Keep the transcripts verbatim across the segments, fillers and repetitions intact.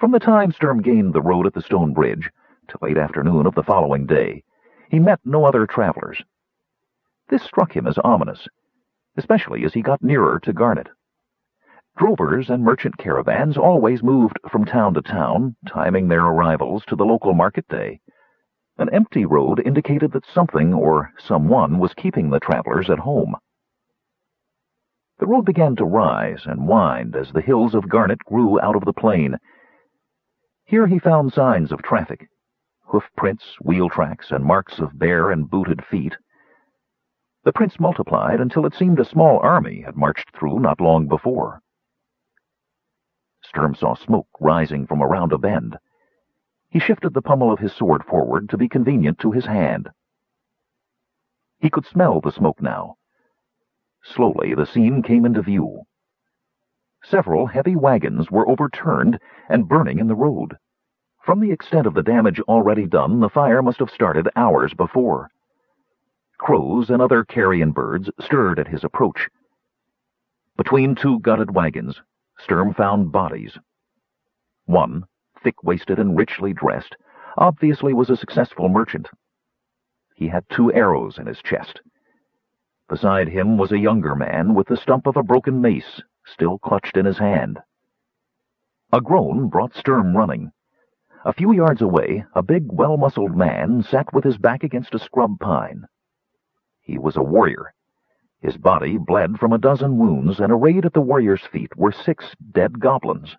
From the time Sturm gained the road at the stone bridge to late afternoon of the following day, he met no other travelers. This struck him as ominous, especially as he got nearer to Garnet. Drovers and merchant caravans always moved from town to town, timing their arrivals to the local market day. An empty road indicated that something or someone was keeping the travelers at home. The road began to rise and wind as the hills of Garnet grew out of the plain. Here he found signs of traffic, hoof prints, wheel tracks, and marks of bare and booted feet. The prints multiplied until it seemed a small army had marched through not long before. Sturm saw smoke rising from around a bend. He shifted the pommel of his sword forward to be convenient to his hand. He could smell the smoke now. Slowly the scene came into view. Several heavy wagons were overturned and burning in the road. From the extent of the damage already done, the fire must have started hours before. Crows and other carrion birds stirred at his approach. Between two gutted wagons, Sturm found bodies. One, thick-waisted and richly dressed, obviously was a successful merchant. He had two arrows in his chest. Beside him was a younger man with the stump of a broken mace still clutched in his hand. A groan brought Sturm running. A few yards away, a big, well-muscled man sat with his back against a scrub pine. He was a warrior. His body bled from a dozen wounds, and arrayed at the warrior's feet were six dead goblins.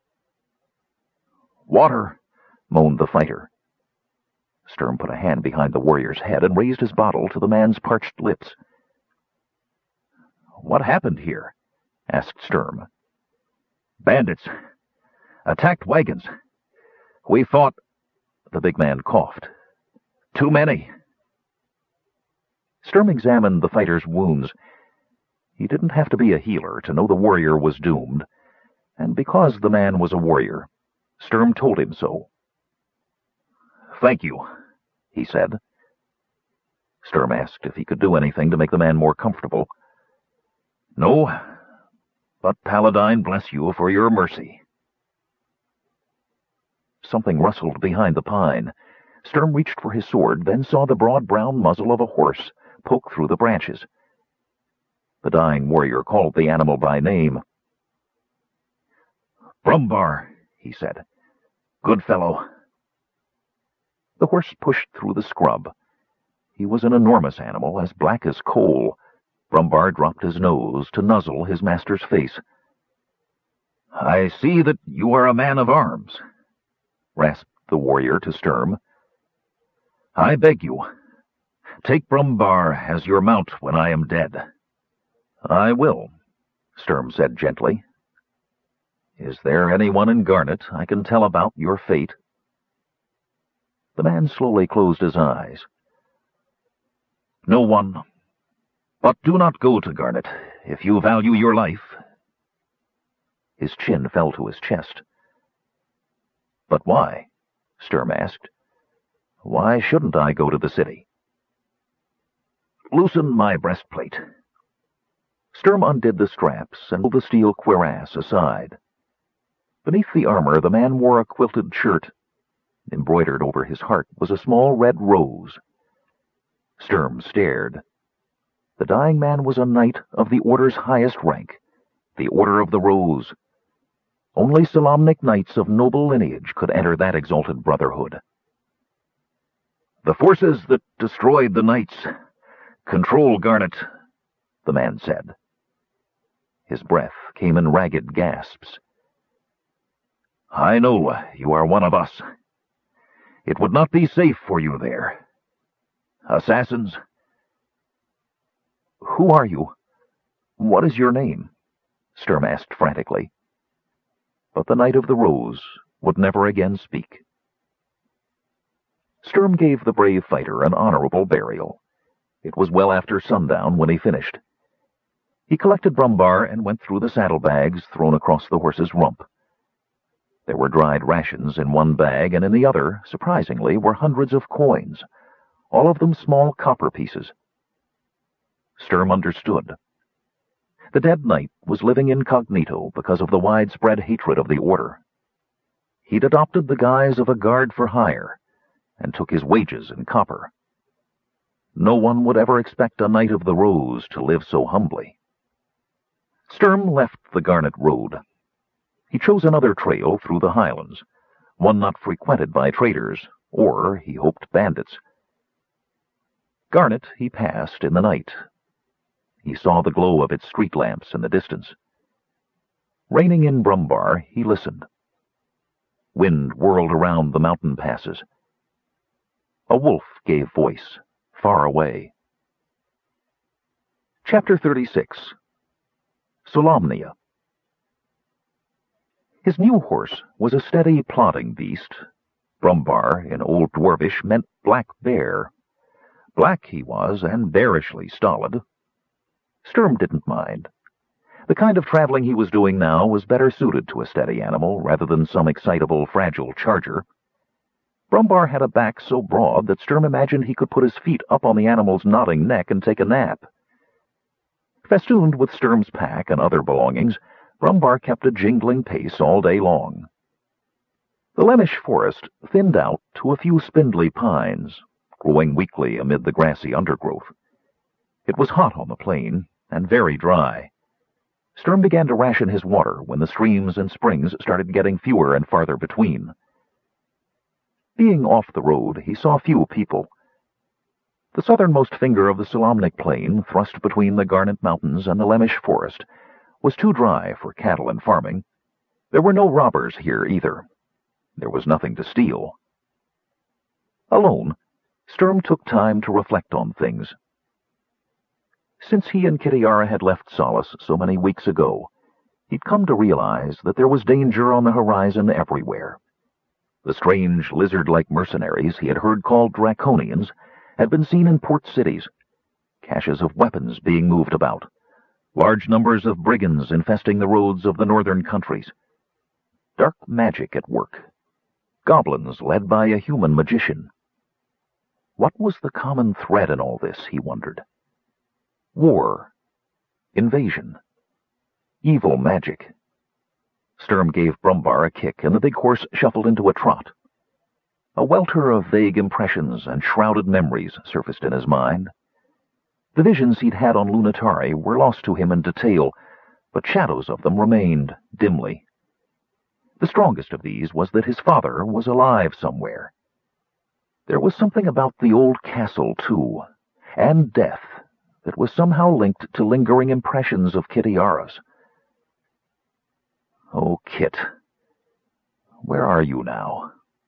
"Water!" moaned the fighter. Sturm put a hand behind the warrior's head and raised his bottle to the man's parched lips. "What happened here?" asked Sturm. "Bandits. Attacked wagons. We fought—" The big man coughed. "Too many." Sturm examined the fighter's wounds. He didn't have to be a healer to know the warrior was doomed, and because the man was a warrior, Sturm told him so. "Thank you," he said. Sturm asked if he could do anything to make the man more comfortable. "No, but Paladine bless you for your mercy." Something rustled behind the pine. Sturm reached for his sword, then saw the broad brown muzzle of a horse poke through the branches. The dying warrior called the animal by name. "Brumbar," he said. "Good fellow." The horse pushed through the scrub. He was an enormous animal, as black as coal. Brumbar dropped his nose to nuzzle his master's face. "I see that you are a man of arms," rasped the warrior to Sturm. "I beg you, take Brumbar as your mount when I am dead." "I will," Sturm said gently. "Is there anyone in Garnet I can tell about your fate?" The man slowly closed his eyes. "No one. But do not go to Garnet if you value your life." His chin fell to his chest. "But why?" Sturm asked. "Why shouldn't I go to the city?" "Loosen my breastplate." Sturm undid the straps and pulled the steel cuirass aside. Beneath the armor, the man wore a quilted shirt. Embroidered over his heart was a small red rose. Sturm stared. The dying man was a knight of the Order's highest rank, the Order of the Rose. Only Solamnic knights of noble lineage could enter that exalted brotherhood. "The forces that destroyed the knights control Garnet," the man said. His breath came in ragged gasps. "I know you are one of us. It would not be safe for you there. Assassins—" "Who are you? What is your name?" Sturm asked frantically. But the Knight of the Rose would never again speak. Sturm gave the brave fighter an honorable burial. It was well after sundown when he finished. He collected Brumbar and went through the saddlebags thrown across the horse's rump. There were dried rations in one bag, and in the other, surprisingly, were hundreds of coins, all of them small copper pieces. Sturm understood. The dead knight was living incognito because of the widespread hatred of the Order. he'd adopted the guise of a guard for hire, and took his wages in copper. No one would ever expect a Knight of the Rose to live so humbly. Sturm left the Garnet Road. He chose another trail through the highlands, one not frequented by traders, or, he hoped, bandits. Garnet he passed in the night. He saw the glow of its street lamps in the distance. Reining in Brumbar, he listened. Wind whirled around the mountain passes. A wolf gave voice, far away. Chapter thirty-six. Solamnia. His new horse was a steady, plodding beast. Brumbar, in Old Dwarvish, meant black bear. Black he was, and bearishly stolid. Sturm didn't mind. The kind of traveling he was doing now was better suited to a steady animal rather than some excitable, fragile charger. Brumbar had a back so broad that Sturm imagined he could put his feet up on the animal's nodding neck and take a nap. Festooned with Sturm's pack and other belongings, Brumbar kept a jingling pace all day long. The Lemish forest thinned out to a few spindly pines, growing weakly amid the grassy undergrowth. It was hot on the plain, and very dry. Sturm began to ration his water when the streams and springs started getting fewer and farther between. Being off the road, he saw few people. The southernmost finger of the Solamnic plain, thrust between the Garnet Mountains and the Lemish forest, was too dry for cattle and farming. There were no robbers here either. There was nothing to steal. Alone, Sturm took time to reflect on things. Since he and Kitiara had left Solace so many weeks ago, he'd come to realize that there was danger on the horizon everywhere. The strange, lizard-like mercenaries he had heard called Draconians had been seen in port cities, caches of weapons being moved about, large numbers of brigands infesting the roads of the northern countries, dark magic at work, goblins led by a human magician. What was the common thread in all this, he wondered? War, invasion, evil magic. Sturm gave Brumbar a kick, and the big horse shuffled into a trot. A welter of vague impressions and shrouded memories surfaced in his mind. The visions he'd had on Lunatari were lost to him in detail, but shadows of them remained, dimly. The strongest of these was that his father was alive somewhere. There was something about the old castle, too, and death, that was somehow linked to lingering impressions of Kitiara's. Oh, Kit, where are you now?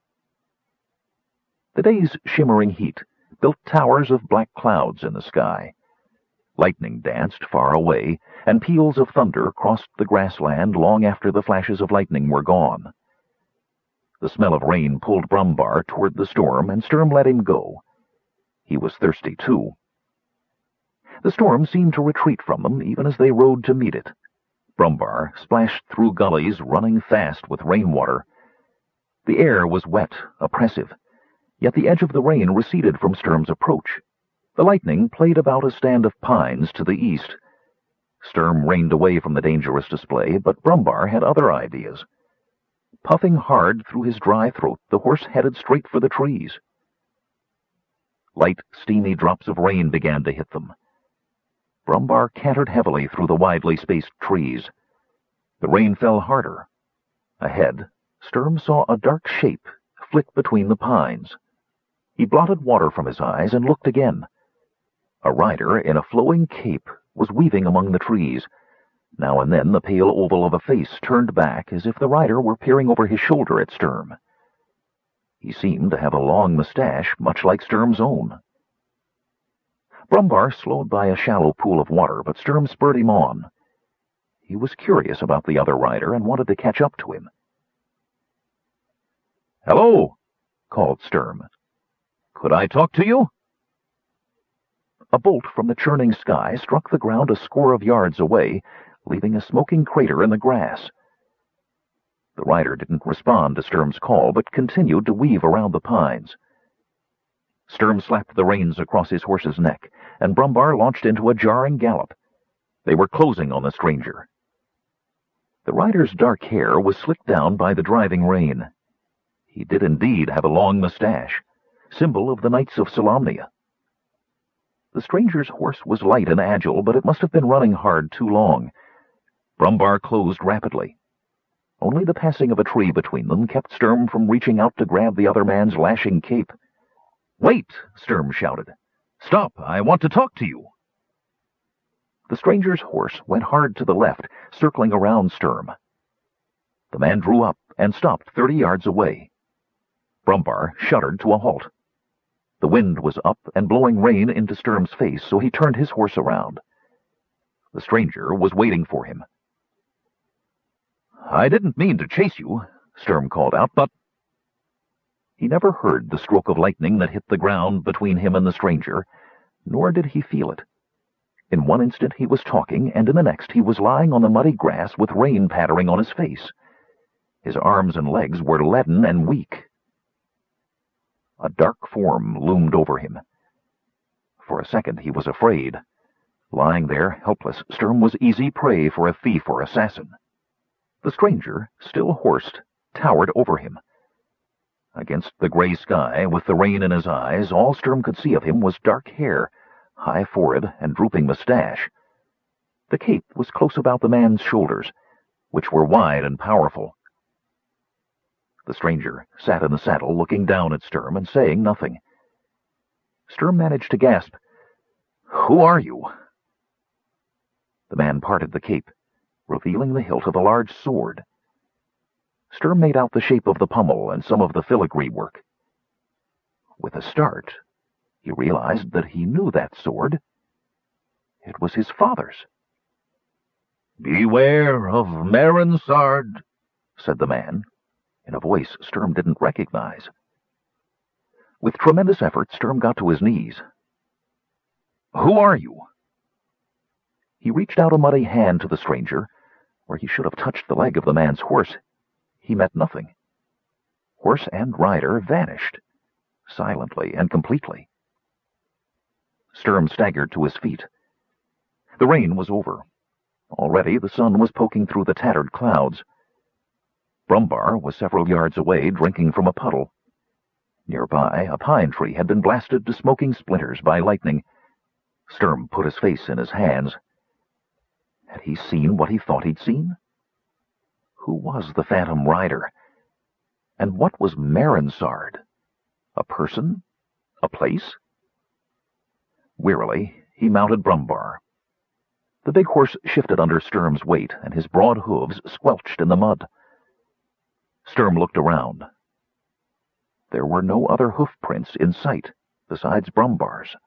The day's shimmering heat built towers of black clouds in the sky. Lightning danced far away, and peals of thunder crossed the grassland long after the flashes of lightning were gone. The smell of rain pulled Brumbar toward the storm, and Sturm let him go. He was thirsty, too. The storm seemed to retreat from them even as they rode to meet it. Brumbar splashed through gullies running fast with rainwater. The air was wet, oppressive, yet the edge of the rain receded from Sturm's approach. The lightning played about a stand of pines to the east. Sturm reined away from the dangerous display, but Brumbar had other ideas. Puffing hard through his dry throat, the horse headed straight for the trees. Light, steamy drops of rain began to hit them. Brumbar cantered heavily through the widely spaced trees. The rain fell harder. Ahead, Sturm saw a dark shape flick between the pines. He blotted water from his eyes and looked again. A rider in a flowing cape was weaving among the trees. Now and then the pale oval of a face turned back as if the rider were peering over his shoulder at Sturm. He seemed to have a long mustache, much like Sturm's own. Brumbar slowed by a shallow pool of water, but Sturm spurred him on. He was curious about the other rider and wanted to catch up to him. "Hello," called Sturm. "Could I talk to you?" A bolt from the churning sky struck the ground a score of yards away, leaving a smoking crater in the grass. The rider didn't respond to Sturm's call, but continued to weave around the pines. Sturm slapped the reins across his horse's neck, and Brumbar launched into a jarring gallop. They were closing on the stranger. The rider's dark hair was slicked down by the driving rain. He did indeed have a long mustache, symbol of the Knights of Solamnia. The stranger's horse was light and agile, but it must have been running hard too long. Brumbar closed rapidly. Only the passing of a tree between them kept Sturm from reaching out to grab the other man's lashing cape. "Wait!" Sturm shouted. "Stop! I want to talk to you!" The stranger's horse went hard to the left, circling around Sturm. The man drew up and stopped thirty yards away. Brumbar shuddered to a halt. The wind was up and blowing rain into Sturm's face, so he turned his horse around. The stranger was waiting for him. "I didn't mean to chase you," Sturm called out, but... He never heard the stroke of lightning that hit the ground between him and the stranger, nor did he feel it. In one instant he was talking, and in the next he was lying on the muddy grass with rain pattering on his face. His arms and legs were leaden and weak. A dark form loomed over him. For a second he was afraid. Lying there, helpless, Sturm was easy prey for a thief or assassin. The stranger, still horsed, towered over him. Against the gray sky, with the rain in his eyes, all Sturm could see of him was dark hair, high forehead, and drooping mustache. The cape was close about the man's shoulders, which were wide and powerful. The stranger sat in the saddle, looking down at Sturm and saying nothing. Sturm managed to gasp, "Who are you?" The man parted the cape, revealing the hilt of a large sword. Sturm made out the shape of the pommel and some of the filigree work. With a start, he realized that he knew that sword. It was his father's. "Beware of Merinsard," said the man, in a voice Sturm didn't recognize. With tremendous effort, Sturm got to his knees. "Who are you?" He reached out a muddy hand to the stranger, where he should have touched the leg of the man's horse. He met nothing. Horse and rider vanished, silently and completely. Sturm staggered to his feet. The rain was over. Already the sun was poking through the tattered clouds. Brumbar was several yards away, drinking from a puddle. Nearby, a pine tree had been blasted to smoking splinters by lightning. Sturm put his face in his hands. Had he seen what he thought he'd seen? Who was the Phantom Rider? And what was Merinsard? A person? A place? Wearily, he mounted Brumbar. The big horse shifted under Sturm's weight, and his broad hooves squelched in the mud. Sturm looked around. There were no other hoof prints in sight, besides Brumbar's.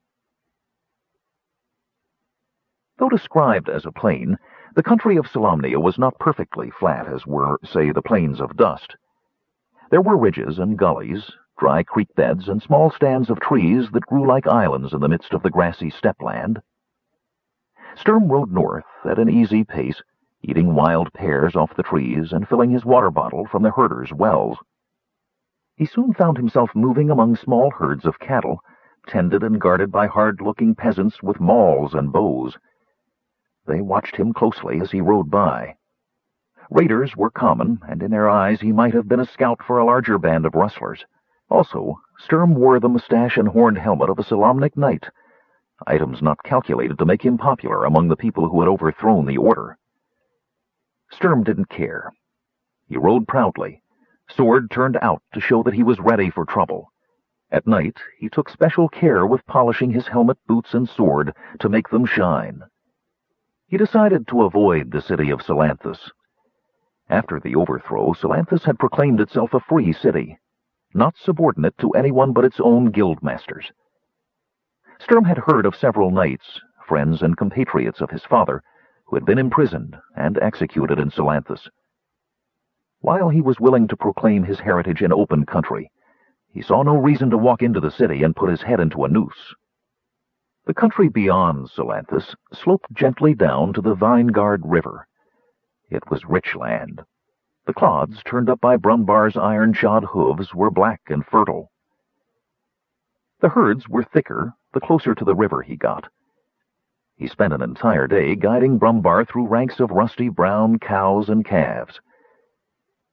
Though described as a plain, the country of Solamnia was not perfectly flat as were, say, the plains of Dust. There were ridges and gullies, dry creek beds, and small stands of trees that grew like islands in the midst of the grassy steppe-land. Sturm rode north at an easy pace, eating wild pears off the trees and filling his water bottle from the herders' wells. He soon found himself moving among small herds of cattle, tended and guarded by hard-looking peasants with mauls and bows. They watched him closely as he rode by. Raiders were common, and in their eyes he might have been a scout for a larger band of rustlers. Also, Sturm wore the mustache and horned helmet of a Solamnic knight, items not calculated to make him popular among the people who had overthrown the order. Sturm didn't care. He rode proudly, sword turned out to show that he was ready for trouble. At night, he took special care with polishing his helmet, boots, and sword to make them shine. He decided to avoid the city of Salanthus. After the overthrow, Salanthus had proclaimed itself a free city, not subordinate to anyone but its own guildmasters. Sturm had heard of several knights, friends and compatriots of his father, who had been imprisoned and executed in Salanthus. While he was willing to proclaim his heritage in open country, he saw no reason to walk into the city and put his head into a noose. The country beyond Salanthus sloped gently down to the Vinegard River. It was rich land. The clods turned up by Brumbar's iron-shod hooves were black and fertile. The herds were thicker the closer to the river he got. He spent an entire day guiding Brumbar through ranks of rusty brown cows and calves.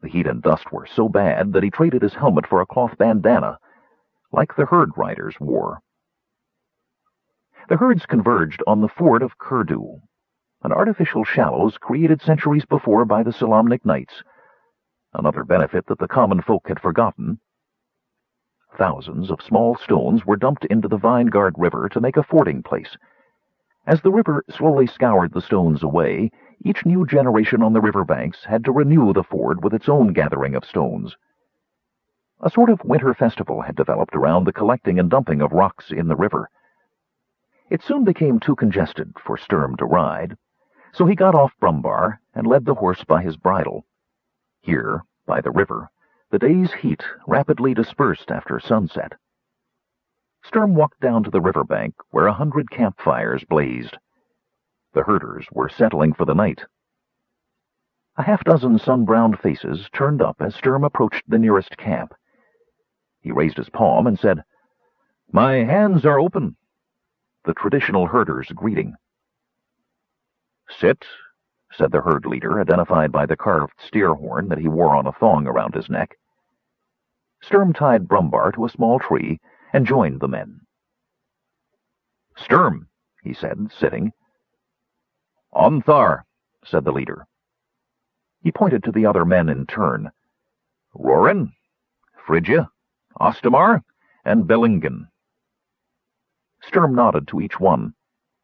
The heat and dust were so bad that he traded his helmet for a cloth bandana, like the herd riders wore. The herds converged on the ford of Kurdu, an artificial shallows created centuries before by the Solamnic Knights, another benefit that the common folk had forgotten. Thousands of small stones were dumped into the Vinegard River to make a fording place. As the river slowly scoured the stones away, each new generation on the river banks had to renew the ford with its own gathering of stones. A sort of winter festival had developed around the collecting and dumping of rocks in the river. It soon became too congested for Sturm to ride, so he got off Brumbar and led the horse by his bridle. Here, by the river, the day's heat rapidly dispersed after sunset. Sturm walked down to the river bank, where a hundred campfires blazed. The herders were settling for the night. A half-dozen sun-browned faces turned up as Sturm approached the nearest camp. He raised his palm and said, "My hands are open," the traditional herder's greeting. "Sit," said the herd leader, identified by the carved steer horn that he wore on a thong around his neck. Sturm tied Brumbar to a small tree and joined the men. "Sturm," he said, sitting. "Onthar," said the leader. He pointed to the other men in turn. "Rorin, Frigga, Ostamar, and Bellingen." Sturm nodded to each one.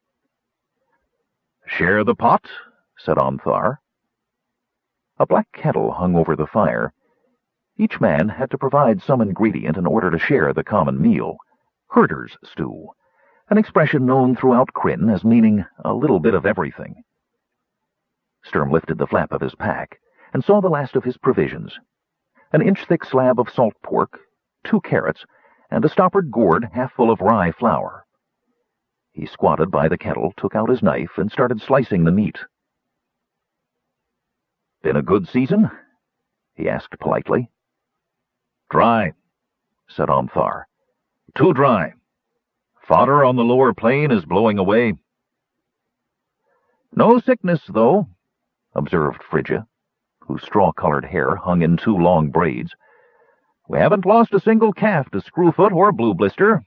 "Share the pot," said Onthar. A black kettle hung over the fire. Each man had to provide some ingredient in order to share the common meal. Herder's stew, an expression known throughout Krynn as meaning a little bit of everything. Sturm lifted the flap of his pack and saw the last of his provisions. An inch-thick slab of salt pork, two carrots, and a stoppered gourd half full of rye flour. He squatted by the kettle, took out his knife, and started slicing the meat. "Been a good season?" he asked politely. "Dry," said Onthar. "Too dry. Fodder on the lower plain is blowing away." "No sickness, though," observed Frigga, whose straw-colored hair hung in two long braids. "We haven't lost a single calf to Screwfoot or Blue Blister."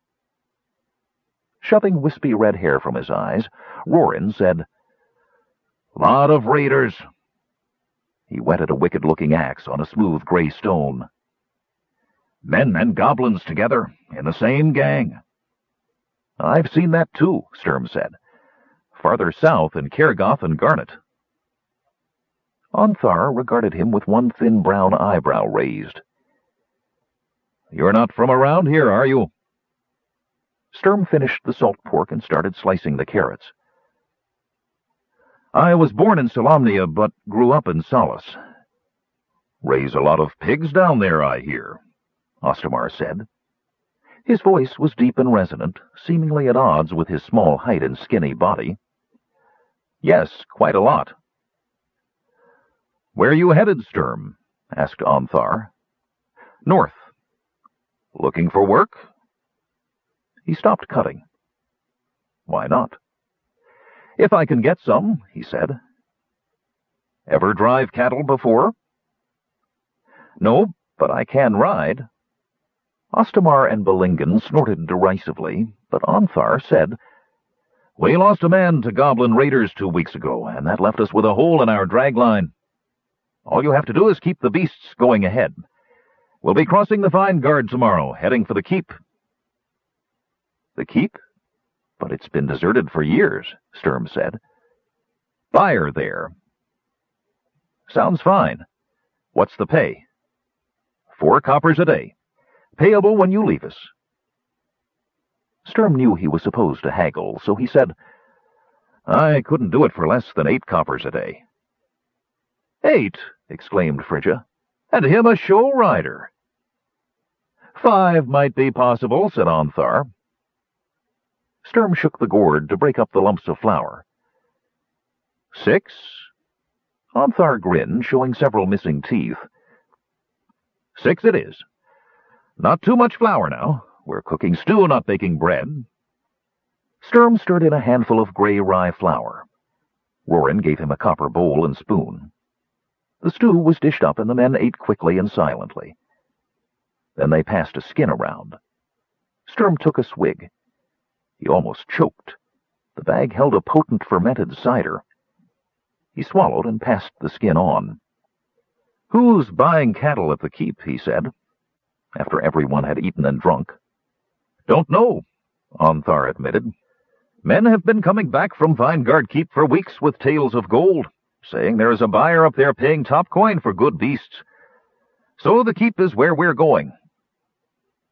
Shoving wispy red hair from his eyes, Rorin said, "Lot of raiders." He whetted a wicked-looking axe on a smooth gray stone. "Men and goblins together, in the same gang." "I've seen that too," Sturm said. "Farther south in Cairgoth and Garnet." Onthar regarded him with one thin brown eyebrow raised. "You're not from around here, are you?" Sturm finished the salt pork and started slicing the carrots. "I was born in Solamnia, but grew up in Solace." "Raise a lot of pigs down there, I hear," Ostamar said. His voice was deep and resonant, seemingly at odds with his small height and skinny body. "Yes, quite a lot." "Where you headed, Sturm?" asked Onthar. "North." "Looking for work?" He stopped cutting. "Why not?" "If I can get some," he said. "Ever drive cattle before?" "No, but I can ride." Ostamar and Bellingen snorted derisively, but Onthar said, "We lost a man to goblin raiders two weeks ago, and that left us with a hole in our dragline. All you have to do is keep the beasts going ahead. We'll be crossing the Vinegard tomorrow, heading for the keep." "The keep? But it's been deserted for years," Sturm said. "Buyer there." "Sounds fine. What's the pay?" Four coppers a day. Payable when you leave us." Sturm knew he was supposed to haggle, so he said, "I couldn't do it for less than eight coppers a day." "Eight?" exclaimed Frigga. "And him a show rider." "Five might be possible," said Onthar. Sturm shook the gourd to break up the lumps of flour. "Six?" Onthar grinned, showing several missing teeth. "Six it is. Not too much flour now. We're cooking stew, not baking bread." Sturm stirred in a handful of gray rye flour. Rorin gave him a copper bowl and spoon. The stew was dished up, and the men ate quickly and silently. Then they passed a skin around. Sturm took a swig. He almost choked. The bag held a potent fermented cider. He swallowed and passed the skin on. "Who's buying cattle at the keep?" he said, after everyone had eaten and drunk. "Don't know," Ontharr admitted. "Men have been coming back from Vinegard Keep for weeks with tales of gold, saying there is a buyer up there paying top coin for good beasts. So the keep is where we're going.